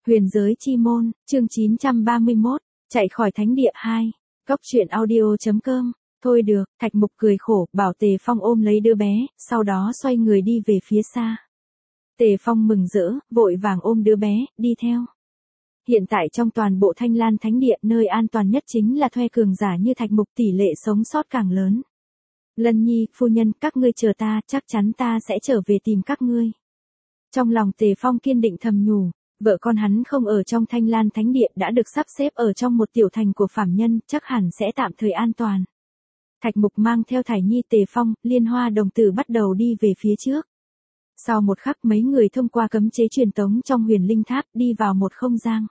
Huyền giới chi môn, chương 931, chạy khỏi thánh địa 2. Cốc truyện audio.com. Thôi được, Thạch Mục cười khổ, bảo Tề Phong ôm lấy đứa bé, sau đó xoay người đi về phía xa. Tề Phong mừng rỡ, vội vàng ôm đứa bé, đi theo. Hiện tại trong toàn bộ Thanh Lan Thánh Địa, nơi an toàn nhất chính là thuê cường giả như Thạch Mục, tỷ lệ sống sót càng lớn. Lân Nhi, phu nhân, các ngươi chờ ta, chắc chắn ta sẽ trở về tìm các ngươi. Trong lòng Tề Phong kiên định thầm nhủ, vợ con hắn không ở trong Thanh Lan Thánh Địa, đã được sắp xếp ở trong một tiểu thành của phàm nhân, chắc hẳn sẽ tạm thời an toàn. Thạch Mục mang theo Thải Nhi, Tề Phong, Liên Hoa đồng tử bắt đầu đi về phía trước. Sau một khắc mấy người thông qua cấm chế truyền tống trong Huyền Linh Tháp đi vào một không gian.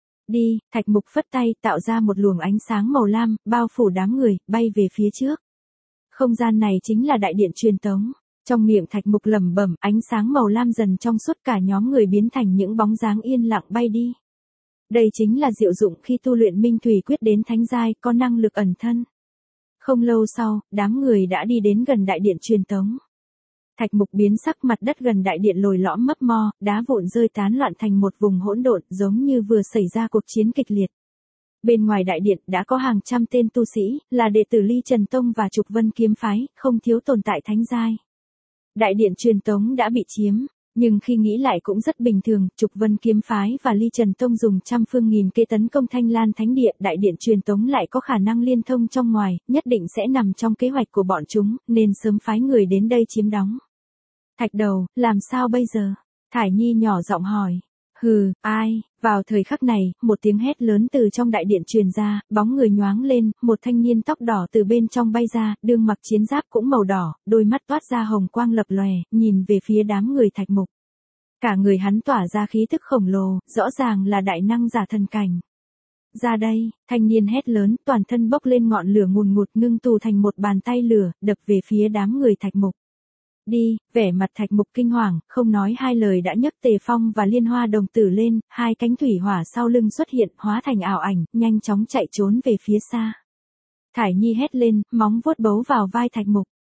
Đi, Thạch Mục phất tay tạo ra một luồng ánh sáng màu lam, bao phủ đám người, bay về phía trước. Không gian này chính là đại điện truyền tống. Trong miệng Thạch Mục lẩm bẩm, ánh sáng màu lam dần trong suốt, cả nhóm người biến thành những bóng dáng yên lặng bay đi. Đây chính là diệu dụng khi tu luyện Minh Thủy Quyết đến thánh giai, có năng lực ẩn thân. Không lâu sau, đám người đã đi đến gần đại điện truyền tống. Thạch Mục biến sắc, mặt đất gần đại điện lồi lõm mấp mo, đá vụn rơi tán loạn thành một vùng hỗn độn, giống như vừa xảy ra cuộc chiến kịch liệt. Bên ngoài đại điện đã có hàng trăm tên tu sĩ, là đệ tử Ly Trần Tông và Trục Vân Kiếm Phái, không thiếu tồn tại thánh giai. Đại điện truyền tống đã bị chiếm, nhưng khi nghĩ lại cũng rất bình thường, Trục Vân Kiếm Phái và Ly Trần Tông dùng trăm phương nghìn kế tấn công Thanh Lan Thánh Địa, đại điện truyền tống lại có khả năng liên thông trong ngoài, nhất định sẽ nằm trong kế hoạch của bọn chúng, nên sớm phái người đến đây chiếm đóng. Thạch Đầu, làm sao bây giờ? Thải Nhi nhỏ giọng hỏi. Hừ, ai? Vào thời khắc này, một tiếng hét lớn từ trong đại điện truyền ra, bóng người nhoáng lên, một thanh niên tóc đỏ từ bên trong bay ra, đương mặc chiến giáp cũng màu đỏ, đôi mắt toát ra hồng quang lập lòe, nhìn về phía đám người Thạch Mục. Cả người hắn tỏa ra khí tức khổng lồ, rõ ràng là đại năng giả thần cảnh. Ra đây, thanh niên hét lớn, toàn thân bốc lên ngọn lửa ngùn ngụt, ngưng tụ thành một bàn tay lửa, đập về phía đám người Thạch Mục. Đi, vẻ mặt Thạch Mục kinh hoàng, không nói hai lời đã nhấc Tề Phong và Liên Hoa đồng tử lên, hai cánh thủy hỏa sau lưng xuất hiện, hóa thành ảo ảnh, nhanh chóng chạy trốn về phía xa. Thải Nhi hét lên, móng vuốt bấu vào vai Thạch Mục.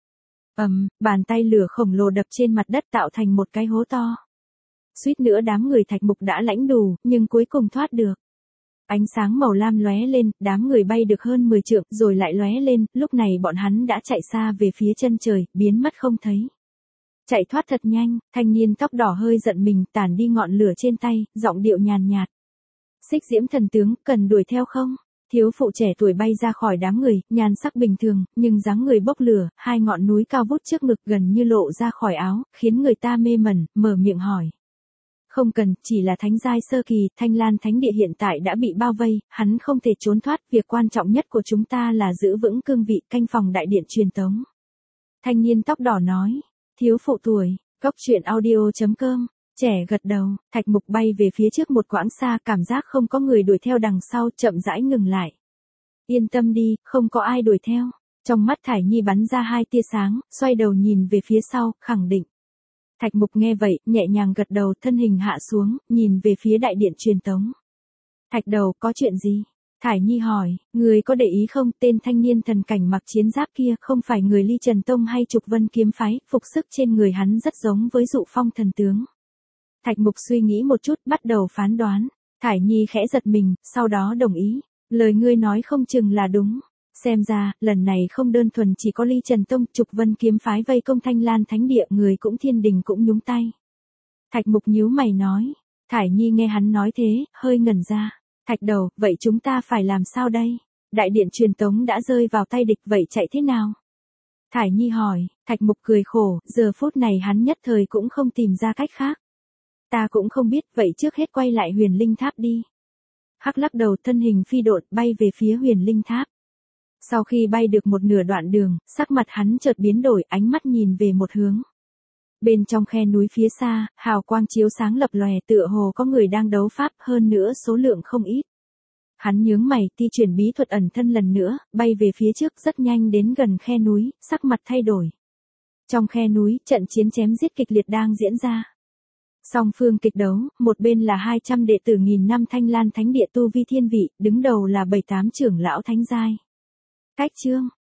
Bàn tay lửa khổng lồ đập trên mặt đất tạo thành một cái hố to. Suýt nữa đám người Thạch Mục đã lãnh đủ, nhưng cuối cùng thoát được. Ánh sáng màu lam lóe lên, đám người bay được hơn 10 trượng, rồi lại lóe lên, lúc này bọn hắn đã chạy xa về phía chân trời, biến mất không thấy. Chạy thoát thật nhanh, thanh niên tóc đỏ hơi giận mình, tản đi ngọn lửa trên tay, giọng điệu nhàn nhạt. Xích Diễm thần tướng, cần đuổi theo không? Thiếu phụ trẻ tuổi bay ra khỏi đám người, nhan sắc bình thường, nhưng dáng người bốc lửa, hai ngọn núi cao vút trước ngực gần như lộ ra khỏi áo, khiến người ta mê mẩn, mở miệng hỏi. Không cần, chỉ là thánh giai sơ kỳ, Thanh Lan Thánh Địa hiện tại đã bị bao vây, hắn không thể trốn thoát, việc quan trọng nhất của chúng ta là giữ vững cương vị, canh phòng đại điện truyền tống. Thanh niên tóc đỏ nói. Thiếu phụ tuổi, Cốc truyện audio.com, trẻ gật đầu, Thạch Mục bay về phía trước một quãng xa, cảm giác không có người đuổi theo đằng sau, chậm rãi ngừng lại. Yên tâm đi, không có ai đuổi theo. Trong mắt Thải Nhi bắn ra hai tia sáng, xoay đầu nhìn về phía sau, khẳng định. Thạch Mục nghe vậy, nhẹ nhàng gật đầu, thân hình hạ xuống, nhìn về phía đại điện truyền tống. Thạch Đầu, có chuyện gì? Thải Nhi hỏi, người có để ý không, tên thanh niên thần cảnh mặc chiến giáp kia không phải người Ly Trần Tông hay Trục Vân Kiếm Phái, phục sức trên người hắn rất giống với Dụ Phong thần tướng. Thạch Mục suy nghĩ một chút, bắt đầu phán đoán. Thải Nhi khẽ giật mình, sau đó đồng ý. Lời ngươi nói không chừng là đúng. Xem ra, lần này không đơn thuần chỉ có Ly Trần Tông, Trục Vân Kiếm Phái vây công Thanh Lan Thánh Địa, người cũng thiên đình cũng nhúng tay. Thạch Mục nhíu mày nói. Thải Nhi nghe hắn nói thế, hơi ngẩn ra. Thạch Đầu, vậy chúng ta phải làm sao đây? Đại điện truyền tống đã rơi vào tay địch, vậy chạy thế nào? Thải Nhi hỏi, Thạch Mục cười khổ, giờ phút này hắn nhất thời cũng không tìm ra cách khác. Ta cũng không biết, vậy trước hết quay lại Huyền Linh Tháp đi. Hắc lắc đầu, thân hình phi độn bay về phía Huyền Linh Tháp. Sau khi bay được một nửa đoạn đường, sắc mặt hắn chợt biến đổi, ánh mắt nhìn về một hướng. Bên trong khe núi phía xa, hào quang chiếu sáng lập lòe, tựa hồ có người đang đấu pháp, hơn nữa số lượng không ít. Hắn nhướng mày, thi chuyển bí thuật ẩn thân lần nữa, bay về phía trước rất nhanh đến gần khe núi, sắc mặt thay đổi. Trong khe núi, trận chiến chém giết kịch liệt đang diễn ra. Song phương kịch đấu, một bên là 200 đệ tử nghìn năm Thanh Lan Thánh Địa tu vi thiên vị, đứng đầu là 7-8 trưởng lão thánh giai. Cách chương,